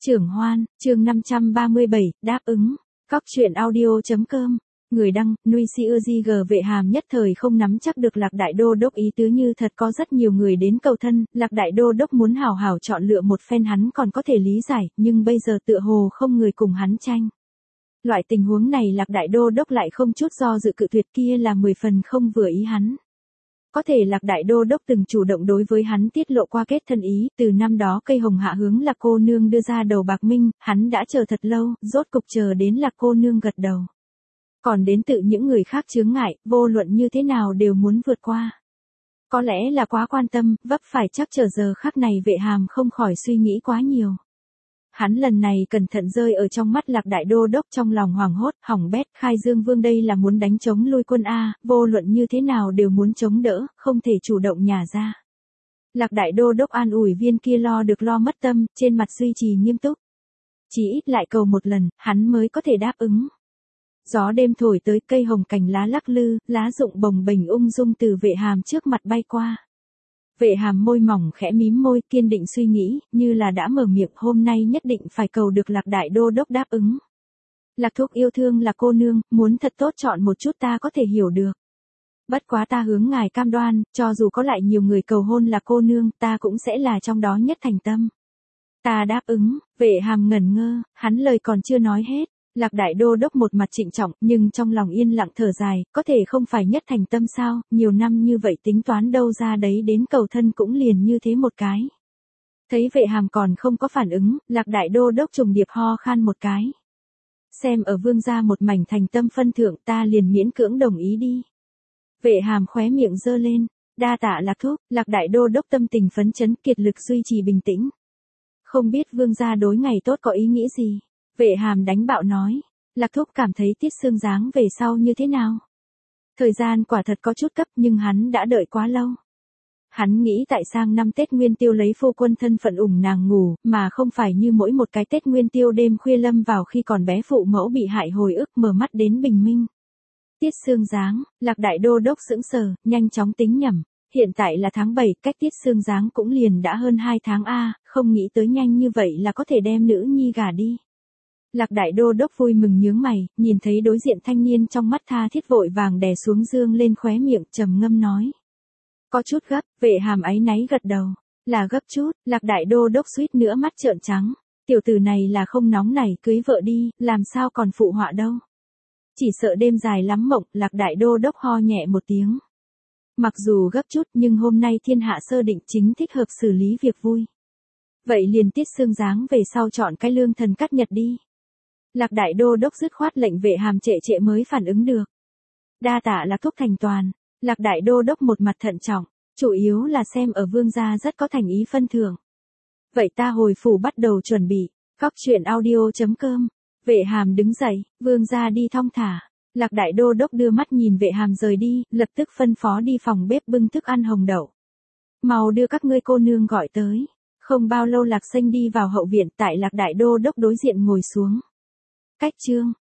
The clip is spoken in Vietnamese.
Trưởng Hoan, chương 537, đáp ứng. Cóc truyện audio.com. Người đăng, Nuôi Si G Vệ Hàm nhất thời không nắm chắc được Lạc Đại Đô Đốc ý tứ, như thật có rất nhiều người đến cầu thân, Lạc Đại Đô Đốc muốn hảo hảo chọn lựa một phen hắn còn có thể lý giải, nhưng bây giờ tựa hồ không người cùng hắn tranh. Loại tình huống này Lạc Đại Đô Đốc lại không chút do dự cự tuyệt, kia là 10 phần không vừa ý hắn. Có thể Lạc Đại Đô Đốc từng chủ động đối với hắn tiết lộ qua kết thân ý, từ năm đó cây hồng hạ hướng Lạc cô nương đưa ra đầu bạc minh, hắn đã chờ thật lâu, rốt cục chờ đến Lạc cô nương gật đầu. Còn đến tự những người khác chướng ngại, vô luận như thế nào đều muốn vượt qua. Có lẽ là quá quan tâm, vấp phải chắc chờ giờ khắc này Vệ Hàm không khỏi suy nghĩ quá nhiều. Hắn lần này cẩn thận rơi ở trong mắt Lạc Đại Đô Đốc, trong lòng hoảng hốt, hỏng bét, Khai Dương Vương đây là muốn đánh chống lui quân A, vô luận như thế nào đều muốn chống đỡ, không thể chủ động nhả ra. Lạc Đại Đô Đốc an ủi viên kia lo được lo mất tâm, trên mặt duy trì nghiêm túc. Chỉ ít lại cầu một lần, hắn mới có thể đáp ứng. Gió đêm thổi tới, cây hồng cành lá lắc lư, lá rụng bồng bềnh ung dung từ Vệ Hàm trước mặt bay qua. Vệ Hàm môi mỏng khẽ mím môi, kiên định suy nghĩ, như là đã mở miệng, hôm nay nhất định phải cầu được Lạc Đại Đô Đốc đáp ứng. Lạc thúc yêu thương Lạc cô nương, muốn thật tốt chọn một chút ta có thể hiểu được. Bất quá ta hướng ngài cam đoan, cho dù có lại nhiều người cầu hôn Lạc cô nương, ta cũng sẽ là trong đó nhất thành tâm. Ta đáp ứng. Vệ Hàm ngẩn ngơ, hắn lời còn chưa nói hết. Lạc Đại Đô Đốc một mặt trịnh trọng, nhưng trong lòng yên lặng thở dài, có thể không phải nhất thành tâm sao, nhiều năm như vậy tính toán đâu ra đấy, đến cầu thân cũng liền như thế một cái. Thấy Vệ Hàm còn không có phản ứng, Lạc Đại Đô Đốc trùng điệp ho khan một cái. Xem ở vương gia một mảnh thành tâm phân thượng, ta liền miễn cưỡng đồng ý đi. Vệ Hàm khóe miệng giơ lên, đa tạ Lạc thúc. Lạc Đại Đô Đốc tâm tình phấn chấn, kiệt lực duy trì bình tĩnh. Không biết vương gia đối ngày tốt có ý nghĩ gì? Vệ Hàm đánh bạo nói, Lạc thúc cảm thấy Tiết Sương dáng về sau như thế nào? Thời gian quả thật có chút cấp, nhưng hắn đã đợi quá lâu. Hắn nghĩ tại sang năm Tết Nguyên Tiêu lấy phu quân thân phận ủng nàng ngủ, mà không phải như mỗi một cái Tết Nguyên Tiêu đêm khuya lâm vào khi còn bé phụ mẫu bị hại hồi ức mở mắt đến bình minh. Tiết Sương dáng, Lạc Đại Đô Đốc sững sờ, nhanh chóng tính nhẩm. Hiện tại là tháng 7, cách Tiết Sương dáng cũng liền đã hơn 2 tháng a, không nghĩ tới nhanh như vậy là có thể đem nữ nhi gả đi. Lạc Đại Đô Đốc vui mừng nhướng mày, nhìn thấy đối diện thanh niên trong mắt tha thiết, vội vàng đè xuống dương lên khóe miệng, trầm ngâm nói. Có chút gấp. Vệ Hàm áy náy gật đầu. Là gấp chút. Lạc Đại Đô Đốc suýt nữa mắt trợn trắng. Tiểu tử này là không nóng nảy, cưới vợ đi, làm sao còn phụ họa đâu. Chỉ sợ đêm dài lắm mộng. Lạc Đại Đô Đốc ho nhẹ một tiếng. Mặc dù gấp chút, nhưng hôm nay thiên hạ sơ định, chính thích hợp xử lý việc vui. Vậy liền Tiết Sương dáng về sau chọn cái lương thần cắt nhật đi. Lạc Đại Đô Đốc dứt khoát lệnh. Vệ Hàm trệ trệ mới phản ứng được. Đa tạ Lạc thúc thành toàn. Lạc Đại Đô Đốc một mặt thận trọng, chủ yếu là xem ở vương gia rất có thành ý phân thưởng. Vậy ta hồi phủ bắt đầu chuẩn bị. Cóc truyện audio.com. Vệ Hàm đứng dậy, vương gia đi thong thả. Lạc Đại Đô Đốc đưa mắt nhìn Vệ Hàm rời đi, lập tức phân phó đi phòng bếp bưng thức ăn hồng đậu. Mau đưa các ngươi cô nương gọi tới. Không bao lâu Lạc Xanh đi vào hậu viện, tại Lạc Đại Đô Đốc đối diện ngồi xuống. Cách chương